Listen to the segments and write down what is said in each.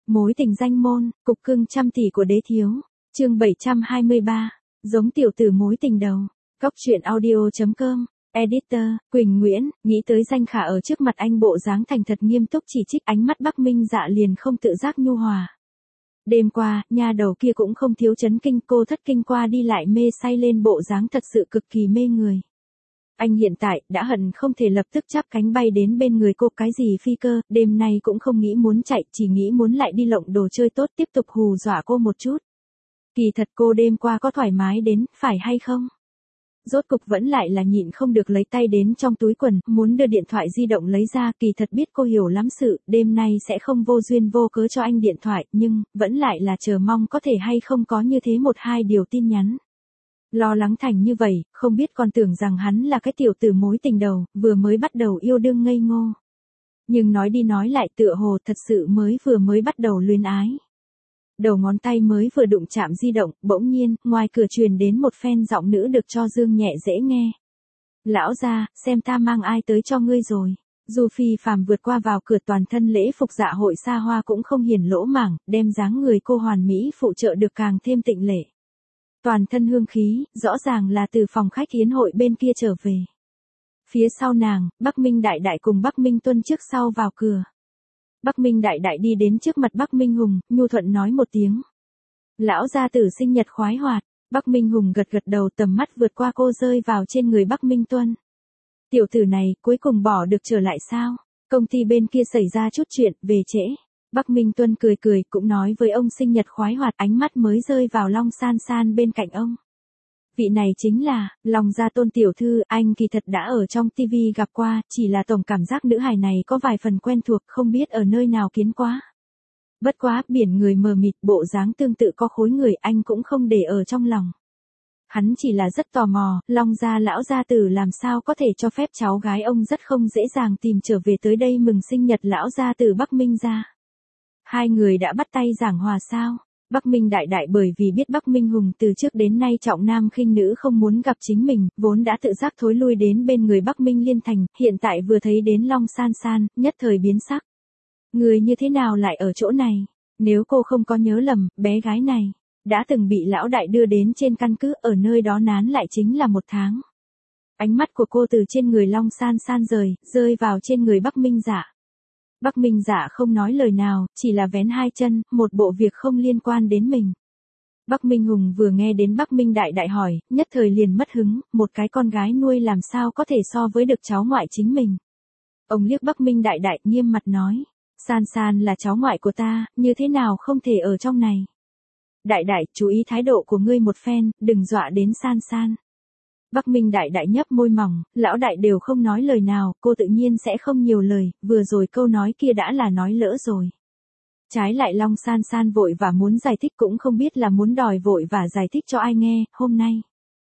Mối tình danh môn, cục cưng trăm tỷ của đế thiếu. Chương 723. Giống tiểu tử mối tình đầu. Góc truyện audio.com. Editor, Quỳnh Nguyễn, nghĩ tới Danh Khả ở trước mặt anh bộ dáng thành thật nghiêm túc chỉ trích, ánh mắt Bắc Minh Dạ liền không tự giác nhu hòa. Đêm qua, nha đầu kia cũng không thiếu chấn kinh, cô thất kinh qua đi lại mê say lên bộ dáng thật sự cực kỳ mê người. Anh hiện tại đã hận không thể lập tức chắp cánh bay đến bên người cô, cái gì phi cơ, đêm nay cũng không nghĩ muốn chạy, chỉ nghĩ muốn lại đi lộng đồ chơi tốt tiếp tục hù dọa cô một chút. Kỳ thật cô đêm qua có thoải mái đến, phải hay không? Rốt cục vẫn lại là nhịn không được lấy tay đến trong túi quần, muốn đưa điện thoại di động lấy ra, kỳ thật biết cô hiểu lắm sự, đêm nay sẽ không vô duyên vô cớ cho anh điện thoại, nhưng, vẫn lại là chờ mong có thể hay không có như thế một hai điều tin nhắn. Lo lắng thành như vậy, không biết còn tưởng rằng hắn là cái tiểu tử mối tình đầu, vừa mới bắt đầu yêu đương ngây ngô. Nhưng nói đi nói lại tựa hồ thật sự vừa mới bắt đầu luyến ái. Đầu ngón tay mới vừa đụng chạm di động, bỗng nhiên, ngoài cửa truyền đến một phen giọng nữ được cho dương nhẹ dễ nghe. Lão gia, xem ta mang ai tới cho ngươi rồi. Dù phi phàm vượt qua vào cửa, toàn thân lễ phục dạ hội xa hoa cũng không hiển lỗ mảng, đem dáng người cô hoàn mỹ phụ trợ được càng thêm tịnh lệ. Toàn thân hương khí, rõ ràng là từ phòng khách yến hội bên kia trở về. Phía sau nàng, Bắc Minh Đại Đại cùng Bắc Minh Tuân trước sau vào cửa. Bắc Minh Đại Đại đi đến trước mặt Bắc Minh Hùng, nhu thuận nói một tiếng. Lão gia tử sinh nhật khoái hoạt. Bắc Minh Hùng gật gật đầu, tầm mắt vượt qua cô rơi vào trên người Bắc Minh Tuân. Tiểu tử này, cuối cùng bỏ được trở lại sao? Công ty bên kia xảy ra chút chuyện, về trễ. Bắc Minh Tuân cười cười, cũng nói với ông sinh nhật khoái hoạt, ánh mắt mới rơi vào Long San San bên cạnh ông. Vị này chính là, Long gia Tôn tiểu thư, anh kỳ thật đã ở trong TV gặp qua, chỉ là tổng cảm giác nữ hài này có vài phần quen thuộc, không biết ở nơi nào kiến quá. Bất quá, biển người mờ mịt, bộ dáng tương tự có khối người, anh cũng không để ở trong lòng. Hắn chỉ là rất tò mò, Long gia lão gia tử làm sao có thể cho phép cháu gái ông rất không dễ dàng tìm trở về tới đây mừng sinh nhật lão gia tử Bắc Minh gia. Hai người đã bắt tay giảng hòa sao? Bắc Minh Đại Đại bởi vì biết Bắc Minh Hùng từ trước đến nay trọng nam khinh nữ không muốn gặp chính mình, vốn đã tự giác thối lui đến bên người Bắc Minh Liên Thành, hiện tại vừa thấy đến Long San San, nhất thời biến sắc. Người như thế nào lại ở chỗ này? Nếu cô không có nhớ lầm, bé gái này đã từng bị lão đại đưa đến trên căn cứ, ở nơi đó nán lại chính là 1 tháng. Ánh mắt của cô từ trên người Long San San rơi vào trên người Bắc Minh Dạ. Bắc Minh Dạ không nói lời nào, chỉ là vén hai chân, một bộ việc không liên quan đến mình. Bắc Minh Hùng vừa nghe đến Bắc Minh Đại Đại hỏi, nhất thời liền mất hứng, một cái con gái nuôi làm sao có thể so với được cháu ngoại chính mình. Ông liếc Bắc Minh Đại Đại, nghiêm mặt nói, San San là cháu ngoại của ta, như thế nào không thể ở trong này. Đại Đại, chú ý thái độ của ngươi một phen, đừng dọa đến San San. Bắc Minh Đại Đại nhấp môi mỏng, lão đại đều không nói lời nào, cô tự nhiên sẽ không nhiều lời, vừa rồi câu nói kia đã là nói lỡ rồi. Trái lại Long San San vội và muốn giải thích, cũng không biết là muốn đòi vội và giải thích cho ai nghe, hôm nay.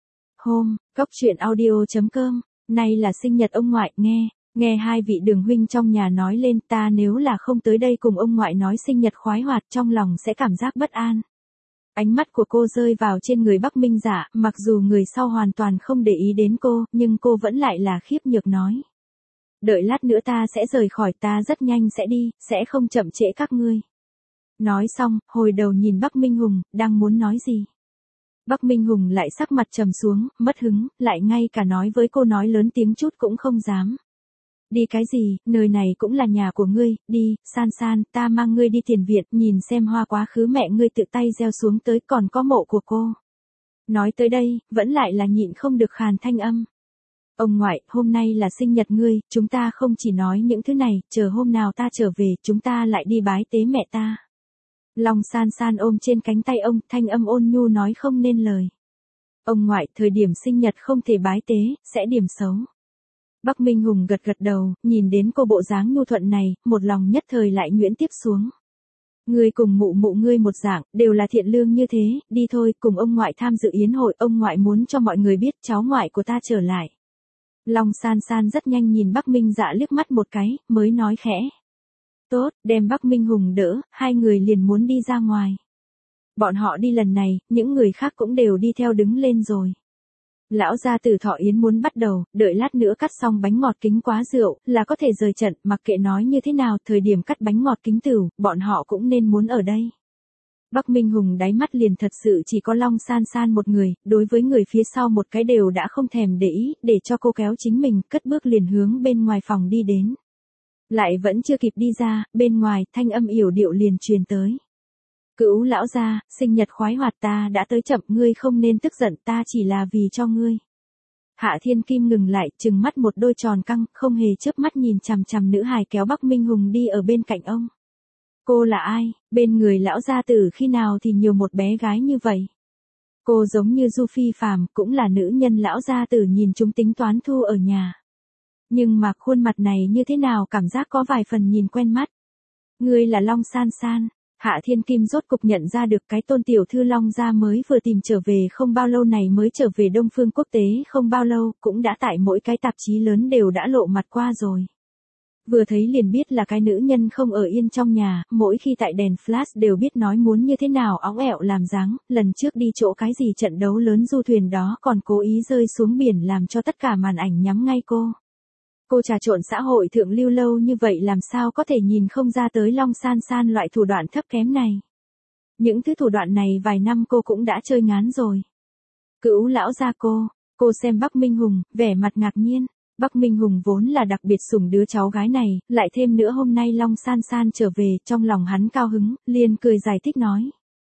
Góc truyện audio.com, nay là sinh nhật ông ngoại, nghe hai vị Đường huynh trong nhà nói lên, ta nếu là không tới đây cùng ông ngoại nói sinh nhật khoái hoạt, trong lòng sẽ cảm giác bất an. Ánh mắt của cô rơi vào trên người Bắc Minh Dạ, mặc dù người sau hoàn toàn không để ý đến cô, nhưng cô vẫn lại là khiếp nhược nói. Đợi lát nữa ta sẽ rời khỏi, ta rất nhanh sẽ đi, sẽ không chậm trễ các ngươi. Nói xong, hồi đầu nhìn Bắc Minh Hùng, đang muốn nói gì. Bắc Minh Hùng lại sắc mặt trầm xuống, mất hứng, lại ngay cả nói với cô nói lớn tiếng chút cũng không dám. Đi cái gì, nơi này cũng là nhà của ngươi, đi, San San, ta mang ngươi đi tiền viện, nhìn xem hoa quá khứ mẹ ngươi tự tay gieo xuống tới, còn có mộ của cô. Nói tới đây, vẫn lại là nhịn không được khàn thanh âm. Ông ngoại, hôm nay là sinh nhật ngươi, chúng ta không chỉ nói những thứ này, chờ hôm nào ta trở về, chúng ta lại đi bái tế mẹ ta. Long San San ôm trên cánh tay ông, thanh âm ôn nhu nói không nên lời. Ông ngoại, thời điểm sinh nhật không thể bái tế, sẽ điểm xấu. Bắc Minh Hùng gật gật đầu, nhìn đến cô bộ dáng nhu thuận này, một lòng nhất thời lại nhuyễn tiếp xuống. Ngươi cùng mụ mụ ngươi một dạng, đều là thiện lương như thế, đi thôi, cùng ông ngoại tham dự yến hội, ông ngoại muốn cho mọi người biết cháu ngoại của ta trở lại. Long San San rất nhanh nhìn Bắc Minh Dạ liếc mắt một cái, mới nói khẽ. Tốt, đem Bắc Minh Hùng đỡ, hai người liền muốn đi ra ngoài. Bọn họ đi lần này, những người khác cũng đều đi theo đứng lên rồi. Lão gia tử Thọ Yến muốn bắt đầu, đợi lát nữa cắt xong bánh ngọt kính quá rượu, là có thể rời trận, mặc kệ nói như thế nào, thời điểm cắt bánh ngọt kính tửu, bọn họ cũng nên muốn ở đây. Bắc Minh Hùng đáy mắt liền thật sự chỉ có Long San San một người, đối với người phía sau một cái đều đã không thèm để ý, để cho cô kéo chính mình, cất bước liền hướng bên ngoài phòng đi đến. Lại vẫn chưa kịp đi ra, bên ngoài, thanh âm yểu điệu liền truyền tới. Cữu lão gia, sinh nhật khoái hoạt ta đã tới chậm, ngươi không nên tức giận, ta chỉ là vì cho ngươi. Hạ Thiên Kim ngừng lại, trừng mắt một đôi tròn căng, không hề chớp mắt nhìn chằm chằm nữ hài kéo Bắc Minh Hùng đi ở bên cạnh ông. Cô là ai, bên người lão gia tử khi nào thì nhiều một bé gái như vậy? Cô giống như Du Phi Phàm, cũng là nữ nhân lão gia tử nhìn chúng tính toán thu ở nhà. Nhưng mà khuôn mặt này như thế nào cảm giác có vài phần nhìn quen mắt. Ngươi là Long San San. Hạ Thiên Kim rốt cục nhận ra được cái tôn tiểu thư Long gia mới vừa tìm trở về không bao lâu này mới trở về Đông Phương Quốc tế không bao lâu, cũng đã tại mỗi cái tạp chí lớn đều đã lộ mặt qua rồi. Vừa thấy liền biết là cái nữ nhân không ở yên trong nhà, mỗi khi tại đèn flash đều biết nói muốn như thế nào óng ẹo làm dáng, lần trước đi chỗ cái gì trận đấu lớn du thuyền đó còn cố ý rơi xuống biển làm cho tất cả màn ảnh nhắm ngay cô. Cô trà trộn xã hội thượng lưu lâu như vậy làm sao có thể nhìn không ra tới Long San San loại thủ đoạn thấp kém này. Những thứ thủ đoạn này vài năm cô cũng đã chơi ngán rồi. Cữu lão gia cô xem Bắc Minh Hùng, vẻ mặt ngạc nhiên. Bắc Minh Hùng vốn là đặc biệt sủng đứa cháu gái này, lại thêm nữa hôm nay Long San San trở về, trong lòng hắn cao hứng, liền cười giải thích nói.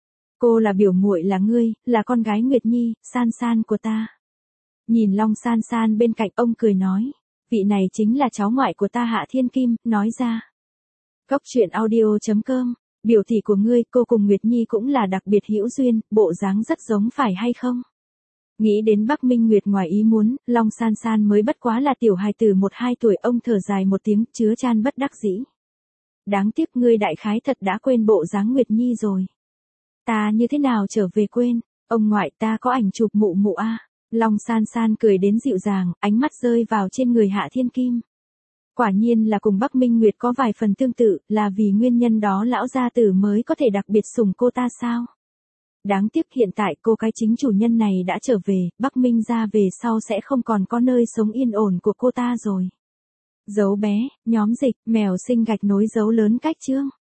Cô là biểu muội là ngươi, là con gái Nguyệt Nhi, San San của ta. Nhìn Long San San bên cạnh ông cười nói. Vị này chính là cháu ngoại của ta Hạ Thiên Kim, nói ra. Góc truyện audio.com, biểu tỷ của ngươi, cô cùng Nguyệt Nhi cũng là đặc biệt hữu duyên, bộ dáng rất giống phải hay không? Nghĩ đến Bắc Minh Nguyệt ngoài ý muốn, Long San San mới bất quá là tiểu hài tử 1-2 tuổi, ông thở dài một tiếng, chứa chan bất đắc dĩ. Đáng tiếc ngươi đại khái thật đã quên bộ dáng Nguyệt Nhi rồi. Ta như thế nào trở về quên, ông ngoại ta có ảnh chụp mụ mụ a. Long San San cười đến dịu dàng, ánh mắt rơi vào trên người Hạ Thiên Kim. Quả nhiên là cùng Bắc Minh Nguyệt có vài phần tương tự, là vì nguyên nhân đó lão gia tử mới có thể đặc biệt sủng cô ta sao? Đáng tiếc hiện tại cô cái chính chủ nhân này đã trở về, Bắc Minh ra về sau sẽ không còn có nơi sống yên ổn của cô ta rồi. Dấu bé, nhóm dịch, mèo sinh gạch nối dấu lớn cách chương.